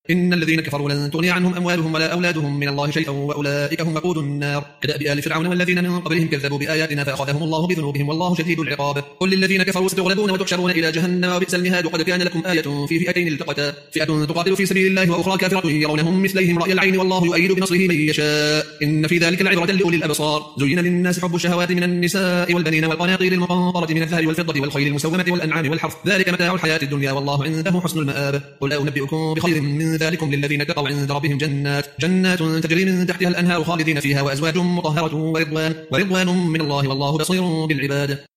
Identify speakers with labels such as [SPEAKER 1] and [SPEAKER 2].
[SPEAKER 1] إن الذين كفروا لن تغني عنهم أموالهم ولا أولادهم من الله شيئا وأولئك هم وقود النار كدأب آل فرعون والذين من قبلهم كذبوا بآياتنا فأخذهم الله بذنوبهم والله شديد العقاب قل للذين كفروا ستغلبون وتحشرون إلى جهنم وبئس المهاد قد كان لكم آية في فئتين التقتا فئة تقاتل في سبيل الله وأخرى كافرة يرونهم مثليهم رأي العين والله يؤيد بنصره من يشاء إن في ذلك العبرة لأولي الأبصار زين للناس حب الشهوات من النساء والبنين والقناطير المقنطرة من الذهب والفضة والخيل المسومة والأنعام والحرث ذلك متاع الحياة الدنيا والله عنده حسن المآب قل أنبئكم بخير من ذلكم للذين اتقوا عند ربهم جنات تجري من تحتها الأنهار خالدين فيها وأزواج مطهرة ورضوان من الله والله بصير بالعباد